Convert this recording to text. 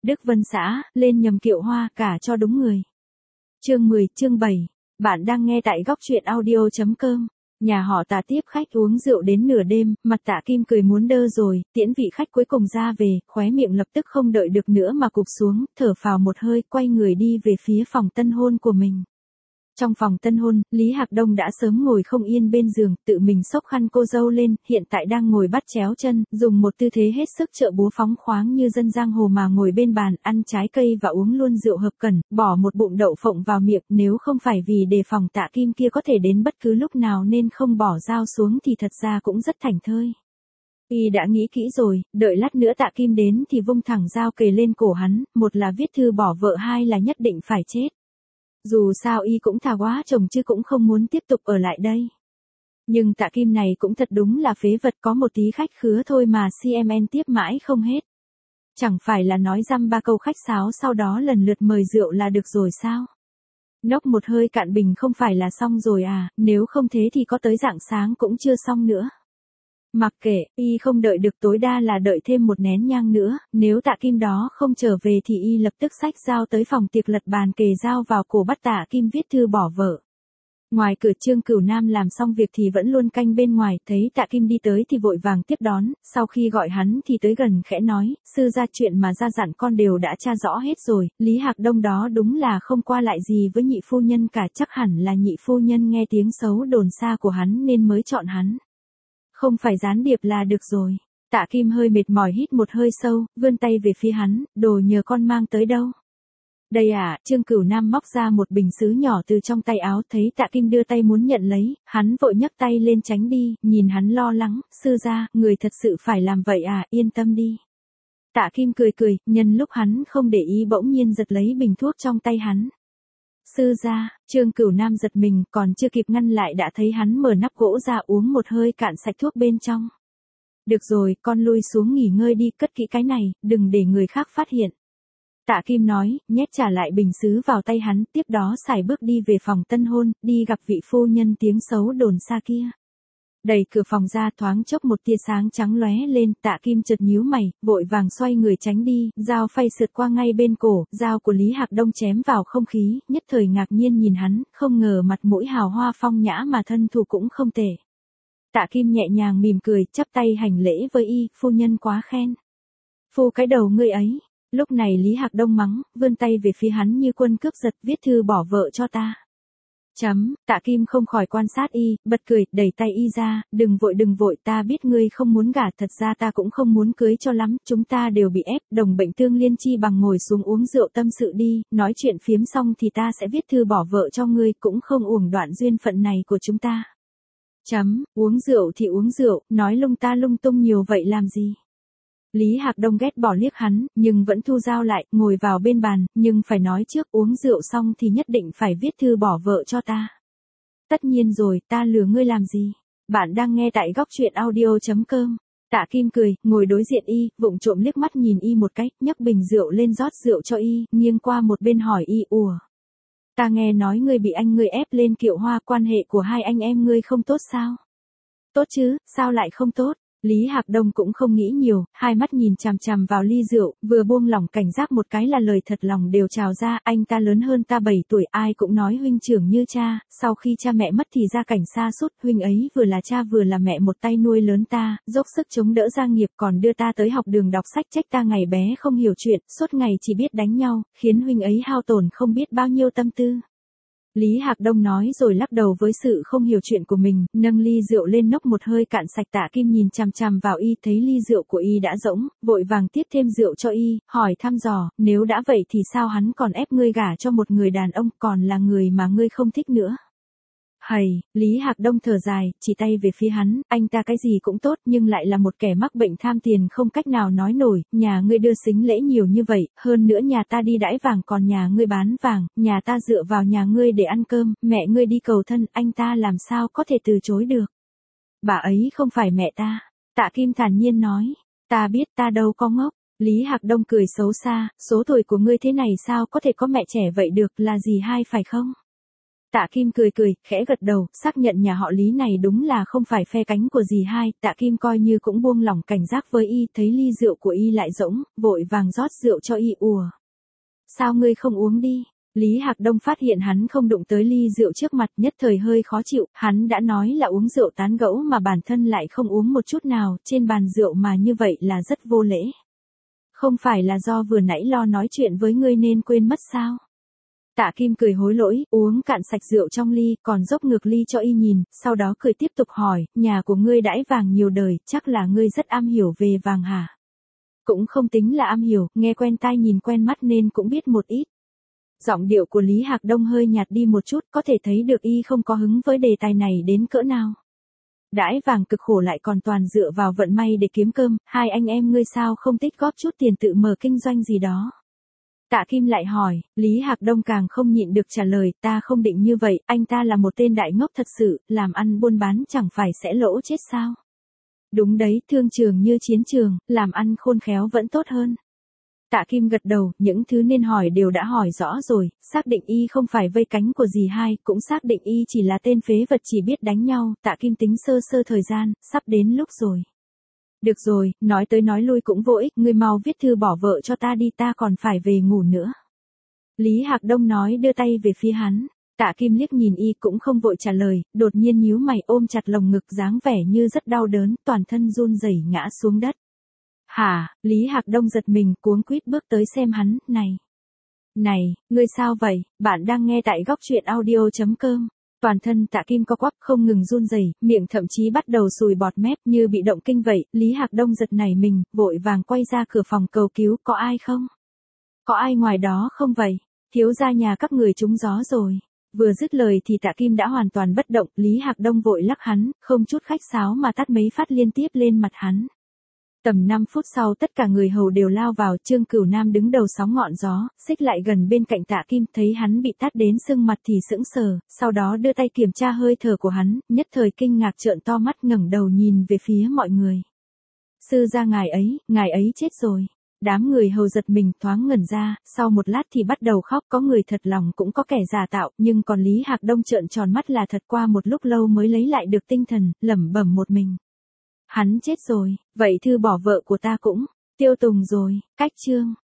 Đức Vân xã, lên nhầm kiệu hoa, cả cho đúng người. Chương 10, chương 7. Bạn đang nghe tại góc truyện audio.com. Nhà họ Tạ tiếp khách uống rượu đến nửa đêm, mặt Tạ Kim cười muốn đơ rồi, tiễn vị khách cuối cùng ra về, khóe miệng lập tức không đợi được nữa mà cụp xuống, thở phào một hơi, quay người đi về phía phòng tân hôn của mình. Trong phòng tân hôn, Lý Hạc Đông đã sớm ngồi không yên bên giường, tự mình xốc khăn cô dâu lên, hiện tại đang ngồi bắt chéo chân, dùng một tư thế hết sức trợ búa phóng khoáng như dân giang hồ mà ngồi bên bàn, ăn trái cây và uống luôn rượu hợp cẩn, bỏ một bụng đậu phộng vào miệng, nếu không phải vì đề phòng Tạ Kim kia có thể đến bất cứ lúc nào nên không bỏ dao xuống thì thật ra cũng rất thảnh thơi. Y đã nghĩ kỹ rồi, đợi lát nữa Tạ Kim đến thì vung thẳng dao kề lên cổ hắn, một là viết thư bỏ vợ, hai là nhất định phải chết. Dù sao Y cũng thà quá chồng chứ cũng không muốn tiếp tục ở lại đây. Nhưng Tạ Kim này cũng thật đúng là phế vật, có một tí khách khứa thôi mà CMN tiếp mãi không hết. Chẳng phải là nói dăm ba câu khách sáo sau đó lần lượt mời rượu là được rồi sao? Nốc một hơi cạn bình không phải là xong rồi à, nếu không thế thì có tới rạng sáng cũng chưa xong nữa. Mặc kệ, Y không đợi được, tối đa là đợi thêm một nén nhang nữa, nếu Tạ Kim đó không trở về thì Y lập tức xách dao tới phòng tiệc, lật bàn kề dao vào cổ bắt Tạ Kim viết thư bỏ vợ. Ngoài cửa Trương Cửu Nam làm xong việc thì vẫn luôn canh bên ngoài, thấy Tạ Kim đi tới thì vội vàng tiếp đón, sau khi gọi hắn thì tới gần khẽ nói, sư gia, chuyện mà gia dặn con đều đã tra rõ hết rồi, Lý Hạc Đông đó đúng là không qua lại gì với nhị phu nhân cả, chắc hẳn là nhị phu nhân nghe tiếng xấu đồn xa của hắn nên mới chọn hắn. Không phải gián điệp là được rồi. Tạ Kim hơi mệt mỏi hít một hơi sâu, vươn tay về phía hắn, đồ nhờ con mang tới đâu? Đây à, Trương Cửu Nam móc ra một bình sứ nhỏ từ trong tay áo, thấy Tạ Kim đưa tay muốn nhận lấy, hắn vội nhấc tay lên tránh đi, nhìn hắn lo lắng, sư gia, người thật sự phải làm vậy à, yên tâm đi. Tạ Kim cười cười, nhân lúc hắn không để ý bỗng nhiên giật lấy bình thuốc trong tay hắn. Sư gia, Trương Cửu Nam giật mình, còn chưa kịp ngăn lại đã thấy hắn mở nắp gỗ ra uống một hơi cạn sạch thuốc bên trong. Được rồi, con lui xuống nghỉ ngơi đi, cất kỹ cái này, đừng để người khác phát hiện. Tạ Kim nói, nhét trả lại bình sứ vào tay hắn, tiếp đó sải bước đi về phòng tân hôn, đi gặp vị phu nhân tiếng xấu đồn xa kia. Đẩy cửa phòng ra, thoáng chốc một tia sáng trắng lóe lên, Tạ Kim chợt nhíu mày, vội vàng xoay người tránh đi, dao phay sượt qua ngay bên cổ, dao của Lý Hạc Đông chém vào không khí, nhất thời ngạc nhiên nhìn hắn, không ngờ mặt mũi hào hoa phong nhã mà thân thủ cũng không tệ. Tạ Kim nhẹ nhàng mỉm cười, chắp tay hành lễ với Y, phu nhân quá khen. Phu cái đầu ngươi ấy. Lúc này Lý Hạc Đông mắng, vươn tay về phía hắn như quân cướp giật, viết thư bỏ vợ cho ta. Tạ Kim không khỏi quan sát Y, bật cười, đẩy tay Y ra, đừng vội, ta biết ngươi không muốn gả, thật ra ta cũng không muốn cưới cho lắm, chúng ta đều bị ép, đồng bệnh tương liên, chi bằng ngồi xuống uống rượu tâm sự đi, nói chuyện phiếm xong thì ta sẽ viết thư bỏ vợ cho ngươi, cũng không uổng đoạn duyên phận này của chúng ta. Uống rượu thì uống rượu, nói lung ta lung tung nhiều vậy làm gì? Lý Hạc Đông ghét bỏ liếc hắn, nhưng vẫn thu dao lại, ngồi vào bên bàn, nhưng phải nói trước, uống rượu xong thì nhất định phải viết thư bỏ vợ cho ta. Tất nhiên rồi, ta lừa ngươi làm gì? Bạn đang nghe tại góc truyện audio.com. Tạ Kim cười, ngồi đối diện Y, vụng trộm liếc mắt nhìn Y một cách, nhấc bình rượu lên rót rượu cho Y, nghiêng qua một bên hỏi Y, ta nghe nói ngươi bị anh ngươi ép lên kiệu hoa, quan hệ của hai anh em ngươi không tốt sao? Tốt chứ, sao lại không tốt? Lý Hạc Đông cũng không nghĩ nhiều, hai mắt nhìn chằm chằm vào ly rượu, vừa buông lỏng cảnh giác một cái là lời thật lòng đều trào ra, anh ta lớn hơn ta 7 tuổi, ai cũng nói huynh trưởng như cha, sau khi cha mẹ mất thì gia cảnh sa sút, huynh ấy vừa là cha vừa là mẹ, một tay nuôi lớn ta, dốc sức chống đỡ gia nghiệp, còn đưa ta tới học đường đọc sách, trách ta ngày bé không hiểu chuyện, suốt ngày chỉ biết đánh nhau, khiến huynh ấy hao tổn không biết bao nhiêu tâm tư. Lý Hạc Đông nói rồi lắc đầu với sự không hiểu chuyện của mình, nâng ly rượu lên nốc một hơi cạn sạch. Tạ Kim nhìn chằm chằm vào Y, thấy ly rượu của Y đã rỗng, vội vàng tiếp thêm rượu cho Y, hỏi thăm dò, nếu đã vậy thì sao hắn còn ép ngươi gả cho một người đàn ông, còn là người mà ngươi không thích nữa? Hầy, Lý Hạc Đông thở dài, chỉ tay về phía hắn, anh ta cái gì cũng tốt nhưng lại là một kẻ mắc bệnh tham tiền không cách nào nói nổi, nhà ngươi đưa sính lễ nhiều như vậy, hơn nữa nhà ta đi đãi vàng còn nhà ngươi bán vàng, nhà ta dựa vào nhà ngươi để ăn cơm, mẹ ngươi đi cầu thân, anh ta làm sao có thể từ chối được. Bà ấy không phải mẹ ta. Tạ Kim thản nhiên nói, ta biết, ta đâu có ngốc. Lý Hạc Đông cười xấu xa, số tuổi của ngươi thế này sao có thể có mẹ trẻ vậy được, là gì hai phải không? Tạ Kim cười cười, khẽ gật đầu, xác nhận nhà họ Lý này đúng là không phải phe cánh của dì hai, Tạ Kim coi như cũng buông lỏng cảnh giác với y, thấy ly rượu của y lại rỗng, vội vàng rót rượu cho y ùa. Sao ngươi không uống đi? Lý Hạc Đông phát hiện hắn không đụng tới ly rượu trước mặt, nhất thời hơi khó chịu, hắn đã nói là uống rượu tán gẫu mà bản thân lại không uống một chút nào, trên bàn rượu mà như vậy là rất vô lễ. Không phải là do vừa nãy lo nói chuyện với ngươi nên quên mất sao? Tạ Kim cười hối lỗi, uống cạn sạch rượu trong ly, còn dốc ngược ly cho y nhìn, sau đó cười tiếp tục hỏi, nhà của ngươi đãi vàng nhiều đời, chắc là ngươi rất am hiểu về vàng hả? Cũng không tính là am hiểu, nghe quen tai nhìn quen mắt nên cũng biết một ít. Giọng điệu của Lý Hạc Đông hơi nhạt đi một chút, có thể thấy được y không có hứng với đề tài này đến cỡ nào. Đãi vàng cực khổ lại còn toàn dựa vào vận may để kiếm cơm, hai anh em ngươi sao không tích góp chút tiền tự mở kinh doanh gì đó? Tạ Kim lại hỏi, Lý Hạc Đông càng không nhịn được trả lời, ta không định như vậy, anh ta là một tên đại ngốc thật sự, làm ăn buôn bán chẳng phải sẽ lỗ chết sao? Đúng đấy, thương trường như chiến trường, làm ăn khôn khéo vẫn tốt hơn. Tạ Kim gật đầu, những thứ nên hỏi đều đã hỏi rõ rồi, xác định y không phải vây cánh của dì hai, cũng xác định y chỉ là tên phế vật chỉ biết đánh nhau, Tạ Kim tính sơ sơ thời gian, sắp đến lúc rồi. Được rồi, nói tới nói lui cũng vô ích, ngươi mau viết thư bỏ vợ cho ta đi, ta còn phải về ngủ nữa. Lý Hạc Đông nói đưa tay về phía hắn. Tạ Kim liếc nhìn y cũng không vội trả lời, đột nhiên nhíu mày ôm chặt lồng ngực dáng vẻ như rất đau đớn, toàn thân run rẩy ngã xuống đất. Hả, Lý Hạc Đông giật mình cuống quýt bước tới xem hắn, này, ngươi sao vậy, bạn đang nghe tại góc truyện audio.com. Toàn thân Tạ Kim co quắp không ngừng run rẩy, miệng thậm chí bắt đầu sùi bọt mép như bị động kinh vậy, Lý Hạc Đông giật nảy mình, vội vàng quay ra cửa phòng cầu cứu, có ai không? Có ai ngoài đó không vậy? Thiếu gia nhà các người trúng gió rồi. Vừa dứt lời thì Tạ Kim đã hoàn toàn bất động, Lý Hạc Đông vội lắc hắn, không chút khách sáo mà tát mấy phát liên tiếp lên mặt hắn. Tầm 5 phút sau tất cả người hầu đều lao vào, Trương Cửu Nam đứng đầu sóng ngọn gió, xích lại gần bên cạnh Tạ Kim, thấy hắn bị tát đến sưng mặt thì sững sờ, sau đó đưa tay kiểm tra hơi thở của hắn, nhất thời kinh ngạc trợn to mắt ngẩng đầu nhìn về phía mọi người. Sư gia ngài ấy chết rồi. Đám người hầu giật mình thoáng ngẩn ra, sau một lát thì bắt đầu khóc, có người thật lòng cũng có kẻ giả tạo, nhưng còn Lý Hạc Đông trợn tròn mắt là thật, qua một lúc lâu mới lấy lại được tinh thần, lẩm bẩm một mình. Hắn chết rồi, vậy thư bỏ vợ của ta cũng tiêu tùng rồi, cách chương.